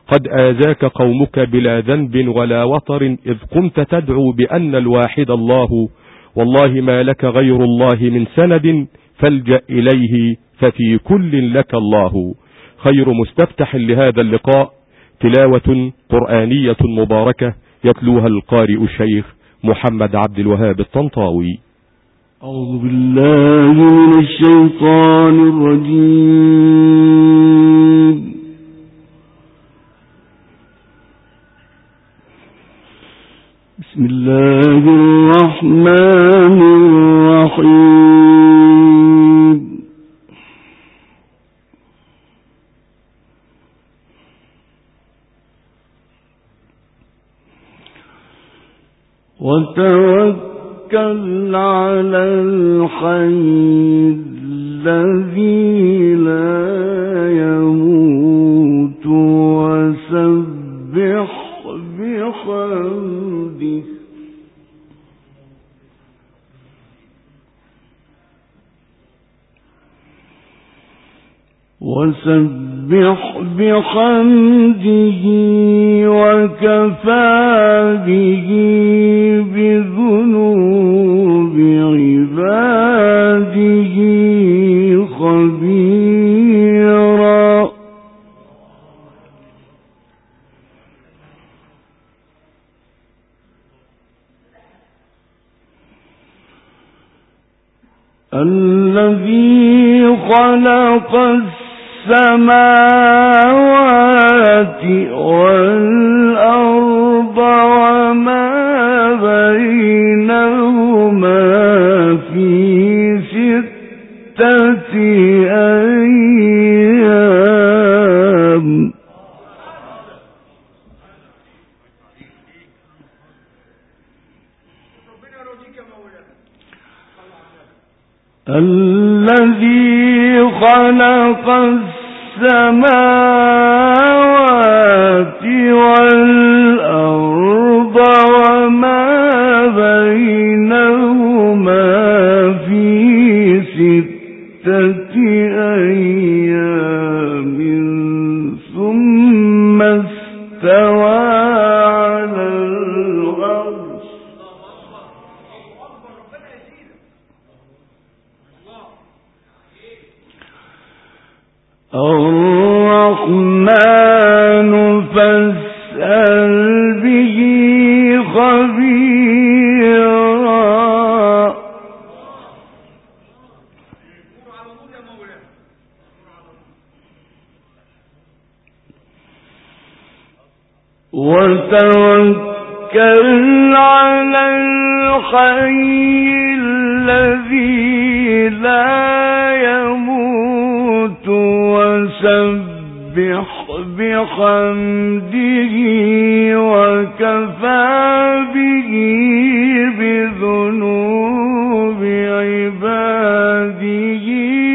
قد آذاك قومك بلا ذنب ولا وطر إذ قمت تدعو بأن الواحد الله، والله ما لك غير الله من سند فالجأ إليه ففي كل لك الله. خير مستفتح لهذا اللقاء تلاوة قرآنية مباركة يتلوها القارئ الشيخ محمد عبد الوهاب الطنطاوي. أعوذ بالله من الشيطان الرجيم. بسم الله الرحمن الرحيم. وتوكل على الحي الذي لا يموت وسبح بحمده وكفى به بذنوب عباده خبيرا. الذي خلق السماوات والأرض وما بينهما في 6 أيام. الذي خلق السماوات والأرض وما بينهما في 6 أيام ثم استوى على العرش. الرحمن فاسأل به خبيرا. وتوكل على الحي الذي لا يموت وسبح بحمده وكفى به بذنوب عباده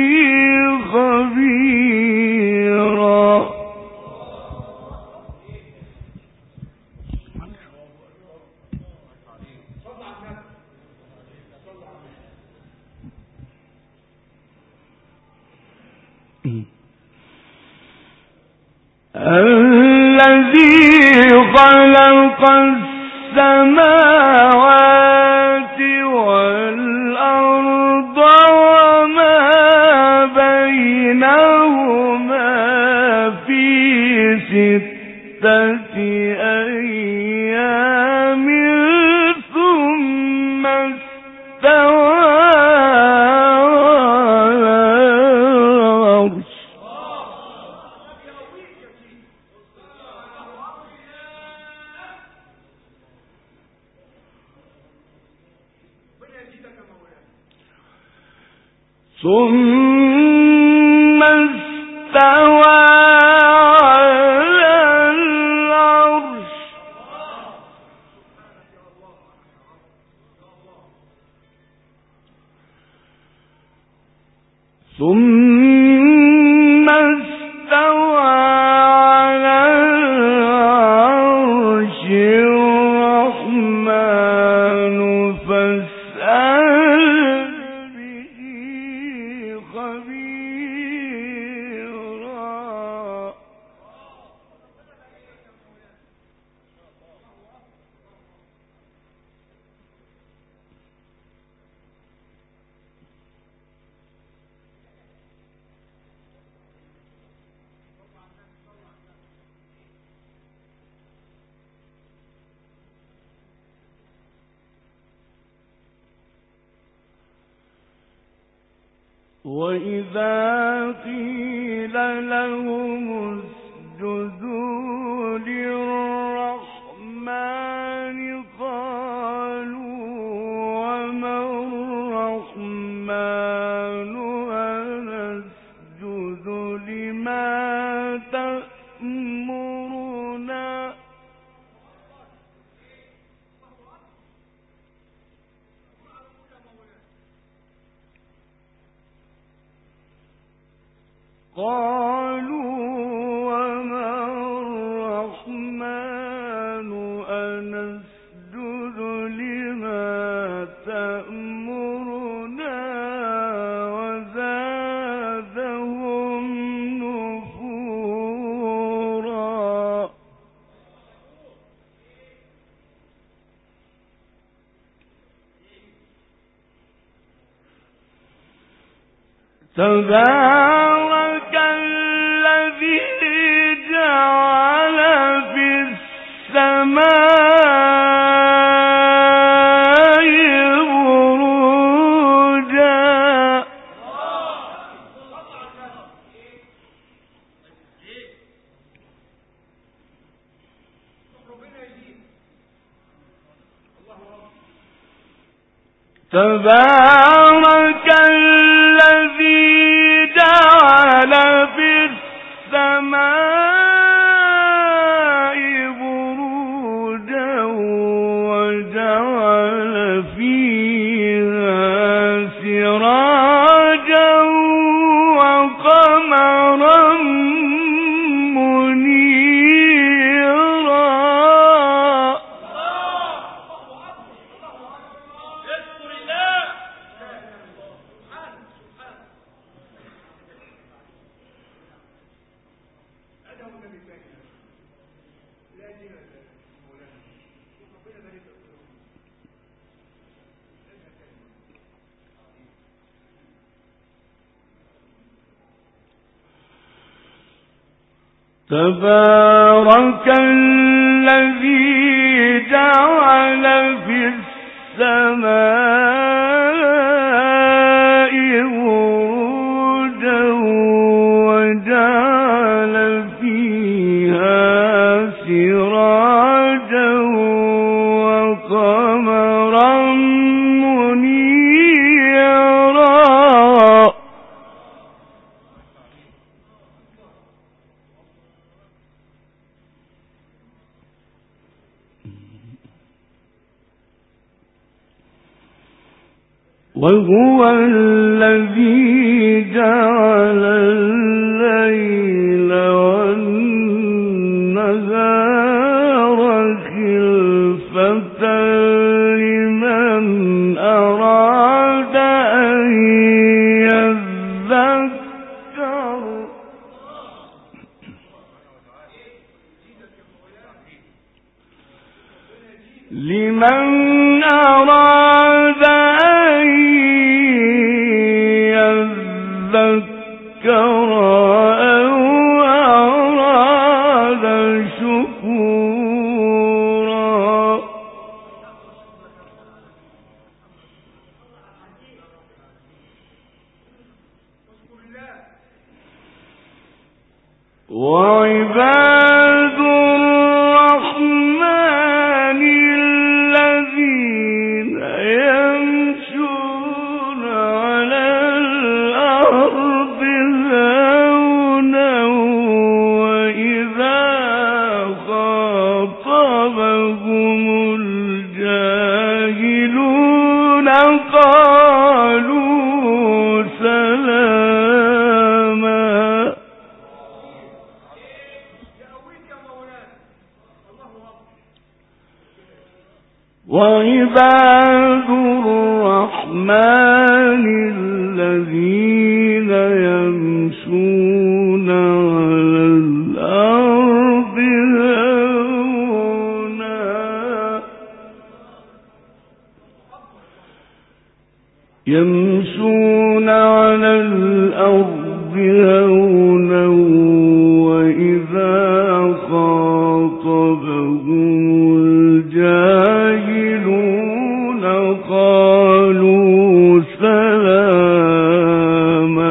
خبيرا. الذي خلق السماوات والأرض وما بينهما في 6 أيام ثم استوى على العرش. ثم استوى على العرش. ثم استوى على العرش الرحمن فاسأل به خبيرا. وإذا قيل لهم اسجدوا للرحمن قالوا وما الرحمن أنسجد لما تأمرنا قالوا وما الرحمن أنسجد لما تأمرنا وزادهم نفورا تبارك الذي جعل في السماء بروجا تبارك الذي جعل في السماء بروجا وجعل فيها سراجا وقمرا منيرا تبارك الذي جعل في السماء بروجا وجعل فيها سراجا وقمرا منيرا وهو الذي جعل الليل والنهار خلفة لمن أراد أن يذكر لمن أراد أن يذكر أو أراد شكورا وعباد الرحمن الذين يمشون على الأرض هونا وإذا خاطبهم الجاهلون قالوا سلاما وعباد الرحمن الذين يمشون على الأرض هونا يمشون على الأرض هونا وإذا خاطبهم الجاهلون قالوا سلاما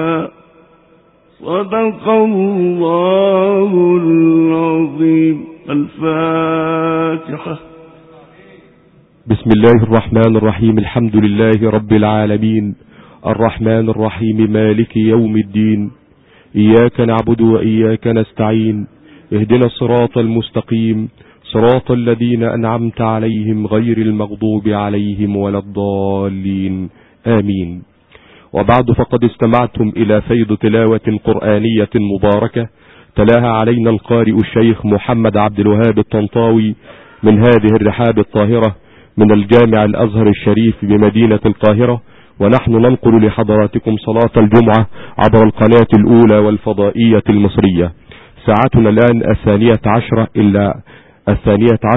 الفاتحة. بسم الله الرحمن الرحيم. الحمد لله رب العالمين، الرحمن الرحيم، مالك يوم الدين. إياك نعبد وإياك نستعين، اهدنا الصراط المستقيم، صراط الذين أنعمت عليهم غير المغضوب عليهم ولا الضالين، آمين. وبعد، فقد استمعتم إلى فيض تلاوة قرآنية مباركة تلاها علينا القارئ الشيخ محمد عبد الوهاب الطنطاوي من هذه الرحاب الطاهرة من الجامع الأزهر الشريف بمدينة القاهرة، ونحن ننقل لحضراتكم صلاة الجمعة عبر القناة الأولى والفضائية المصرية. ساعتنا الآن 12:10 إلا 12